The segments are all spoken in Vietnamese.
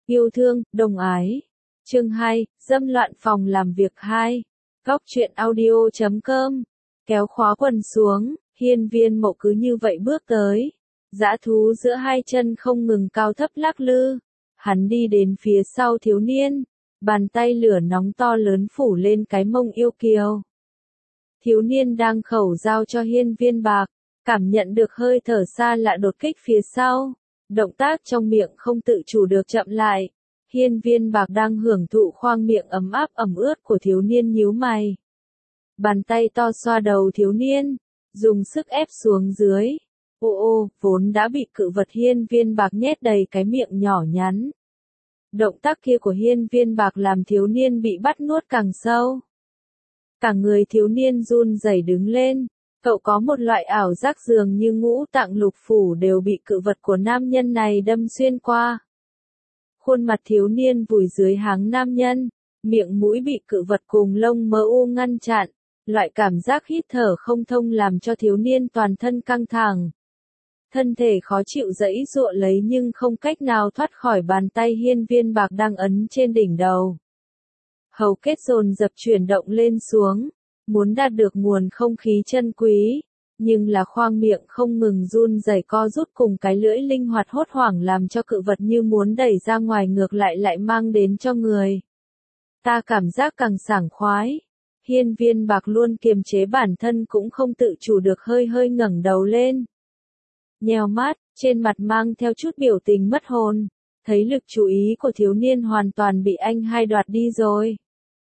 Yêu thương, đồng ái. Chương 2, dâm loạn phòng làm việc 2. Góc truyện audio.com. Kéo khóa quần xuống, Hiên Viên Mộ cứ như vậy bước tới. Dã thú giữa hai chân không ngừng cao thấp lắc lư. Hắn đi đến phía sau thiếu niên. Bàn tay lửa nóng to lớn phủ lên cái mông yêu kiều. Thiếu niên đang khẩu giao cho Hiên Viên Bạc. Cảm nhận được hơi thở xa lạ đột kích phía sau. Động tác trong miệng không tự chủ được chậm lại. Hiên Viên Bạc đang hưởng thụ khoang miệng ấm áp ẩm ướt của thiếu niên nhíu mày. Bàn tay to xoa đầu thiếu niên, dùng sức ép xuống dưới. Ô, vốn đã bị cự vật Hiên Viên Bạc nhét đầy cái miệng nhỏ nhắn. Động tác kia của Hiên Viên Bạc làm thiếu niên bị bắt nuốt càng sâu. Cả người thiếu niên run rẩy đứng lên. Cậu có một loại ảo giác dường như ngũ tạng lục phủ đều bị cự vật của nam nhân này đâm xuyên qua. Khuôn mặt thiếu niên vùi dưới háng nam nhân, miệng mũi bị cự vật cùng lông mỡ u ngăn chặn, loại cảm giác hít thở không thông làm cho thiếu niên toàn thân căng thẳng. Thân thể khó chịu giãy giụa lấy nhưng không cách nào thoát khỏi bàn tay Hiên Viên Bạc đang ấn trên đỉnh đầu. Hầu kết dồn dập chuyển động lên xuống, muốn đạt được nguồn không khí chân quý, nhưng là khoang miệng không ngừng run rẩy co rút cùng cái lưỡi linh hoạt hốt hoảng làm cho cự vật như muốn đẩy ra ngoài ngược lại mang đến cho người ta cảm giác càng sảng khoái. Hiên Viên Bạc luôn kiềm chế bản thân cũng không tự chủ được hơi ngẩng đầu lên. Nheo mắt, trên mặt mang theo chút biểu tình mất hồn, thấy lực chú ý của thiếu niên hoàn toàn bị anh hai đoạt đi rồi.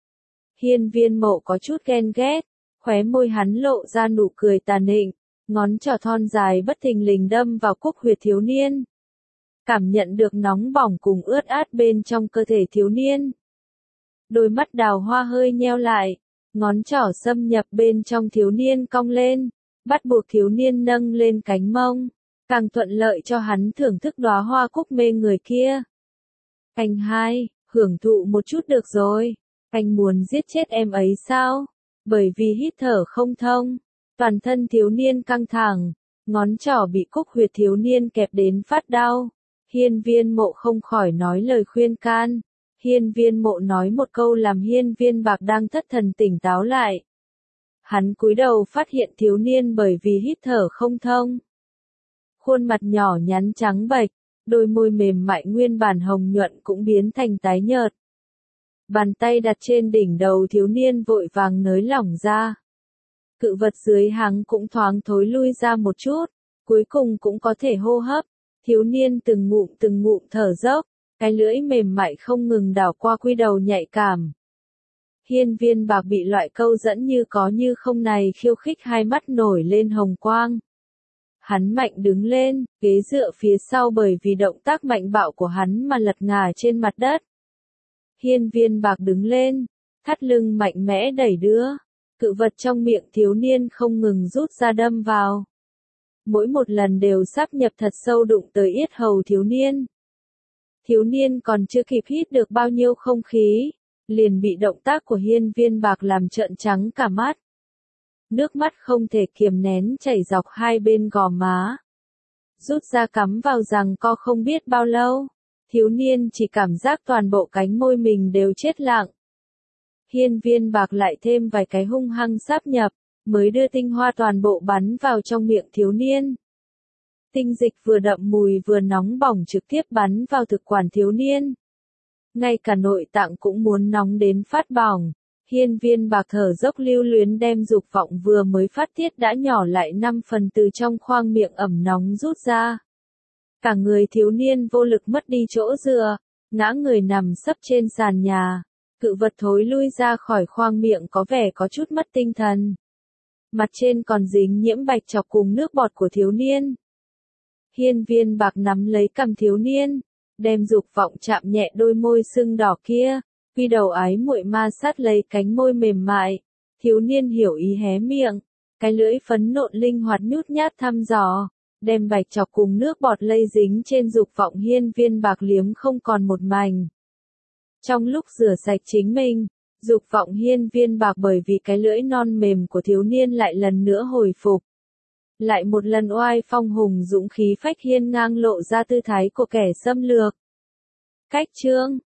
Hiên Viên Mộ có chút ghen ghét, khóe môi hắn lộ ra nụ cười tà nịnh, ngón trỏ thon dài bất thình lình đâm vào cúc huyệt thiếu niên. Cảm nhận được nóng bỏng cùng ướt át bên trong cơ thể thiếu niên. Đôi mắt đào hoa hơi nheo lại, ngón trỏ xâm nhập bên trong thiếu niên cong lên, bắt buộc thiếu niên nâng lên cánh mông, càng thuận lợi cho hắn thưởng thức đóa hoa cúc mê người kia. Anh hai, hưởng thụ một chút được rồi. Anh muốn giết chết em ấy sao? Bởi vì hít thở không thông, toàn thân thiếu niên căng thẳng, ngón trỏ bị cúc huyệt thiếu niên kẹp đến phát đau. Hiên Viên Mộ không khỏi nói lời khuyên can. Hiên Viên Mộ nói một câu làm Hiên Viên Bạc đang thất thần tỉnh táo lại. Hắn cúi đầu phát hiện thiếu niên bởi vì hít thở không thông. Khuôn mặt nhỏ nhắn trắng bệch, đôi môi mềm mại nguyên bản hồng nhuận cũng biến thành tái nhợt. Bàn tay đặt trên đỉnh đầu thiếu niên vội vàng nới lỏng ra. Cự vật dưới háng cũng thoáng thối lui ra một chút, cuối cùng cũng có thể hô hấp. Thiếu niên từng ngụm thở dốc, cái lưỡi mềm mại không ngừng đảo qua quy đầu nhạy cảm. Hiên Viên Bạc bị loại câu dẫn như có như không này khiêu khích, hai mắt nổi lên hồng quang. Hắn mạnh đứng lên, ghế dựa phía sau bởi vì động tác mạnh bạo của hắn mà lật ngả trên mặt đất. Hiên Viên Bạc đứng lên, thắt lưng mạnh mẽ đẩy đưa, cự vật trong miệng thiếu niên không ngừng rút ra đâm vào. Mỗi một lần đều sáp nhập thật sâu đụng tới yết hầu thiếu niên. Thiếu niên còn chưa kịp hít được bao nhiêu không khí, liền bị động tác của Hiên Viên Bạc làm trợn trắng cả mắt. Nước mắt không thể kiềm nén chảy dọc hai bên gò má. Rút ra cắm vào rằng co không biết bao lâu. Thiếu niên chỉ cảm giác toàn bộ cánh môi mình đều chết lặng. Hiên Viên Bạc lại thêm vài cái hung hăng sáp nhập, mới đưa tinh hoa toàn bộ bắn vào trong miệng thiếu niên. Tinh dịch vừa đậm mùi vừa nóng bỏng trực tiếp bắn vào thực quản thiếu niên. Ngay cả nội tạng cũng muốn nóng đến phát bỏng. Hiên Viên Bạc thở dốc lưu luyến đem dục vọng vừa mới phát tiết đã nhỏ lại 5 phần từ trong khoang miệng ẩm nóng rút ra. Cả người thiếu niên vô lực mất đi chỗ dựa, ngã người nằm sấp trên sàn nhà. Cự vật thối lui ra khỏi khoang miệng có vẻ có chút mất tinh thần. Mặt trên còn dính nhiễm bạch chọc cùng nước bọt của thiếu niên. Hiên Viên Bạc nắm lấy cằm thiếu niên, đem dục vọng chạm nhẹ đôi môi sưng đỏ kia, quy đầu ái muội ma sát lấy cánh môi mềm mại. Thiếu niên hiểu ý hé miệng, cái lưỡi phấn nộn linh hoạt nhút nhát thăm dò, đem bạch chọc cùng nước bọt lây dính trên dục vọng Hiên Viên Bạc liếm không còn một mảnh. Trong lúc rửa sạch chính mình, dục vọng Hiên Viên Bạc bởi vì cái lưỡi non mềm của thiếu niên lại lần nữa hồi phục. Lại một lần oai phong hùng dũng khí phách hiên ngang lộ ra tư thái của kẻ xâm lược. Cách chương